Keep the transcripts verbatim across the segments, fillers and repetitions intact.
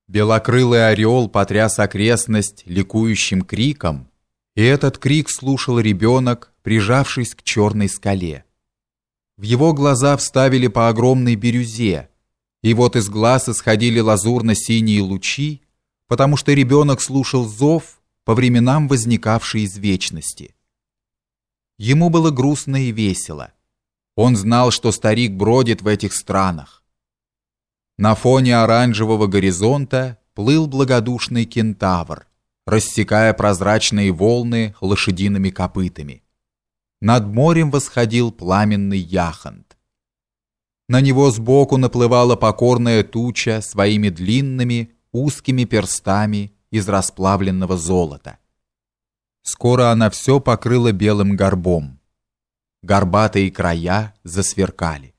Белокрылый орел потряс окрестность ликующим криком, и этот крик слушал ребенок, прижавшись к черной скале. В его глаза вставили по огромной бирюзе, и вот из глаз исходили лазурно-синие лучи, потому что ребенок слушал зов, по временам возникавший из вечности. Ему было грустно и весело. Он знал, что старик бродит в этих странах. На фоне оранжевого горизонта плыл благодушный кентавр, рассекая прозрачные волны лошадиными копытами. Над морем восходил пламенный яхонт. На него сбоку наплывала покорная туча своими длинными, узкими перстами из расплавленного золота. Скоро она все покрыла белым горбом. Горбатые края засверкали.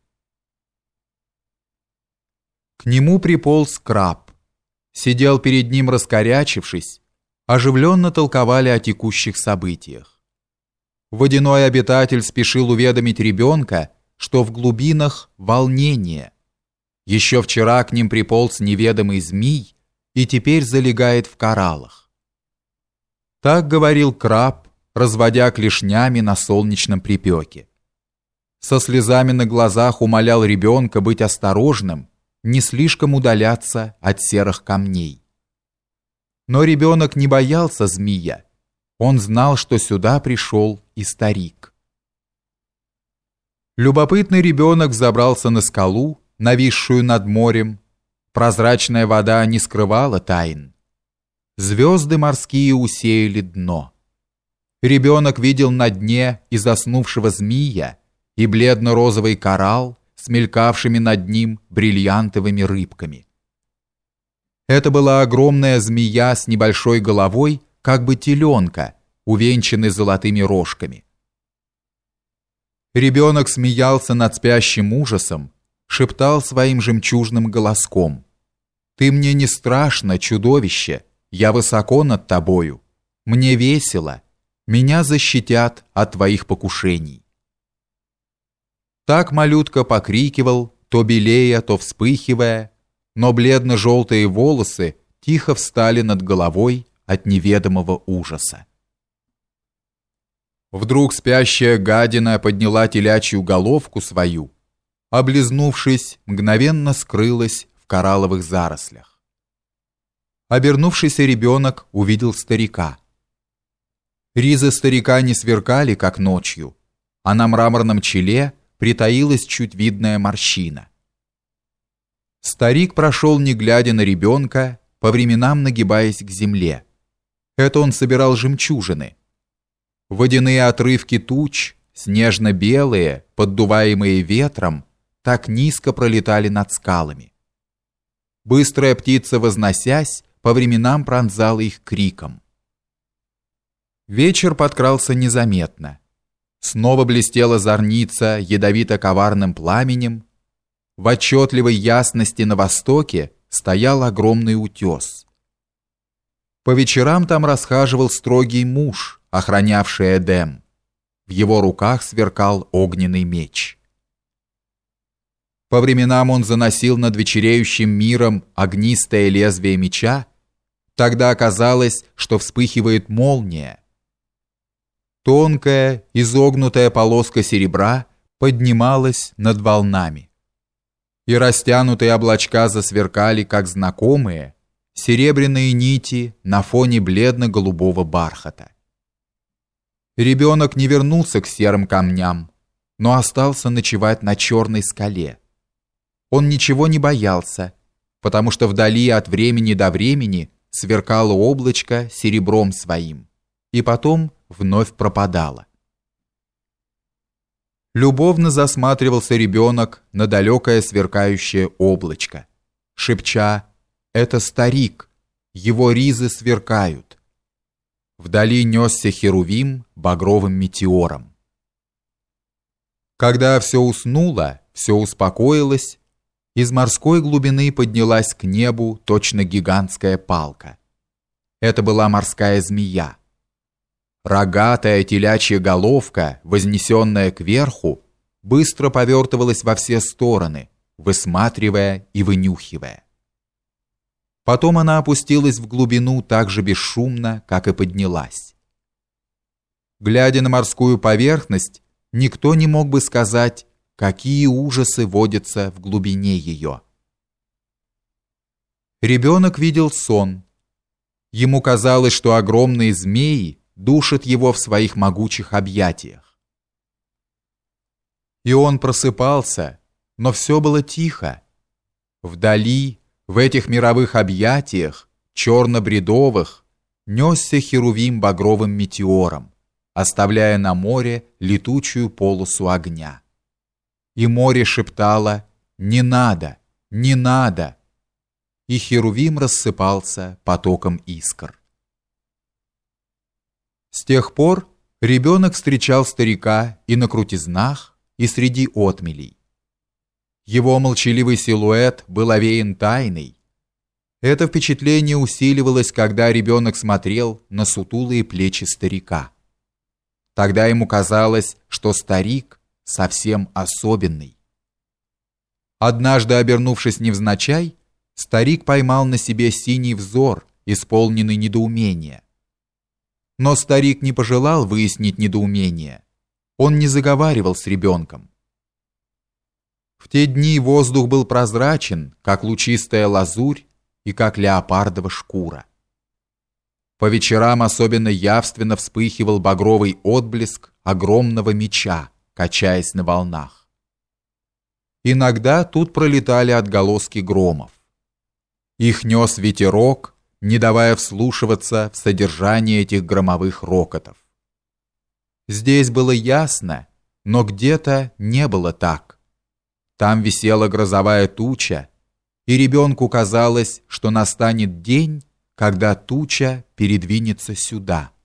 К нему приполз краб. Сидел перед ним раскорячившись, оживленно толковали о текущих событиях. Водяной обитатель спешил уведомить ребенка, что в глубинах волнение. Еще вчера к ним приполз неведомый змий и теперь залегает в кораллах. Так говорил краб, разводя клешнями на солнечном припеке. Со слезами на глазах умолял ребенка быть осторожным, не слишком удаляться от серых камней. Но ребенок не боялся змея. Он знал, что сюда пришел и старик. Любопытный ребенок забрался на скалу, нависшую над морем. Прозрачная вода не скрывала тайн. Звезды морские усеяли дно. Ребенок видел на дне и заснувшего змея, и бледно-розовый коралл с мелькавшими над ним бриллиантовыми рыбками. Это была огромная змея с небольшой головой, как бы теленка, увенчанной золотыми рожками. Ребенок смеялся над спящим ужасом, шептал своим жемчужным голоском: «Ты мне не страшно, чудовище, я высоко над тобою, мне весело, меня защитят от твоих покушений». Так малютка покрикивал, то белея, то вспыхивая, но бледно-желтые волосы тихо встали над головой от неведомого ужаса. Вдруг спящая гадина подняла телячью головку свою, облизнувшись, мгновенно скрылась в коралловых зарослях. Обернувшийся ребенок увидел старика. Ризы старика не сверкали, как ночью, а на мраморном челе притаилась чуть видная морщина. Старик прошел, не глядя на ребенка, по временам нагибаясь к земле. Это он собирал жемчужины. Водяные отрывки туч, снежно-белые, поддуваемые ветром, так низко пролетали над скалами. Быстрая птица, возносясь, по временам пронзала их криком. Вечер подкрался незаметно. Снова блестела зорница ядовито-коварным пламенем. В отчетливой ясности на востоке стоял огромный утес. По вечерам там расхаживал строгий муж, охранявший Эдем. В его руках сверкал огненный меч. По временам он заносил над вечереющим миром огнистое лезвие меча. Тогда оказалось, что вспыхивает молния. Тонкая, изогнутая полоска серебра поднималась над волнами. И растянутые облачка засверкали, как знакомые, серебряные нити на фоне бледно-голубого бархата. Ребенок не вернулся к серым камням, но остался ночевать на черной скале. Он ничего не боялся, потому что вдали от времени до времени сверкало облачко серебром своим, и потом вновь пропадало. Любовно засматривался ребенок на далекое сверкающее облачко, шепча: «Это старик, его ризы сверкают». Вдали несся херувим багровым метеором. Когда все уснуло, все успокоилось, из морской глубины поднялась к небу точно гигантская палка. Это была морская змея. Рогатая телячья головка, вознесенная кверху, быстро повертывалась во все стороны, высматривая и вынюхивая. Потом она опустилась в глубину так же бесшумно, как и поднялась. Глядя на морскую поверхность, никто не мог бы сказать, какие ужасы водятся в глубине ее. Ребенок видел сон. Ему казалось, что огромные змеи душат его в своих могучих объятиях. И он просыпался, но все было тихо. Вдали, в этих мировых объятиях, черно-бредовых, несся Херувим багровым метеором, оставляя на море летучую полосу огня. И море шептало «Не надо! Не надо!» И Херувим рассыпался потоком искр. С тех пор ребенок встречал старика и на крутизнах, и среди отмелей. Его молчаливый силуэт был овеян тайной. Это впечатление усиливалось, когда ребенок смотрел на сутулые плечи старика. Тогда ему казалось, что старик совсем особенный. Однажды, обернувшись невзначай, старик поймал на себе синий взор, исполненный недоумения. Но старик не пожелал выяснить недоумение. Он не заговаривал с ребенком. В те дни воздух был прозрачен, как лучистая лазурь и как леопардова шкура. По вечерам особенно явственно вспыхивал багровый отблеск огромного меча, качаясь на волнах. Иногда тут пролетали отголоски громов. Их нес ветерок, не давая вслушиваться в содержание этих громовых рокотов. Здесь было ясно, но где-то не было так. Там висела грозовая туча, и ребенку казалось, что настанет день, когда туча передвинется сюда.